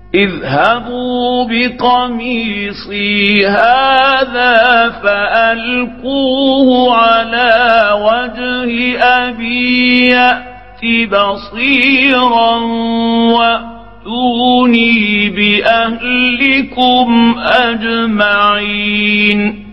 اذهبوا بقميصي هذا فألقوه على وجه أبي يأت بصيرا وأتوني بأهلكم أجمعين.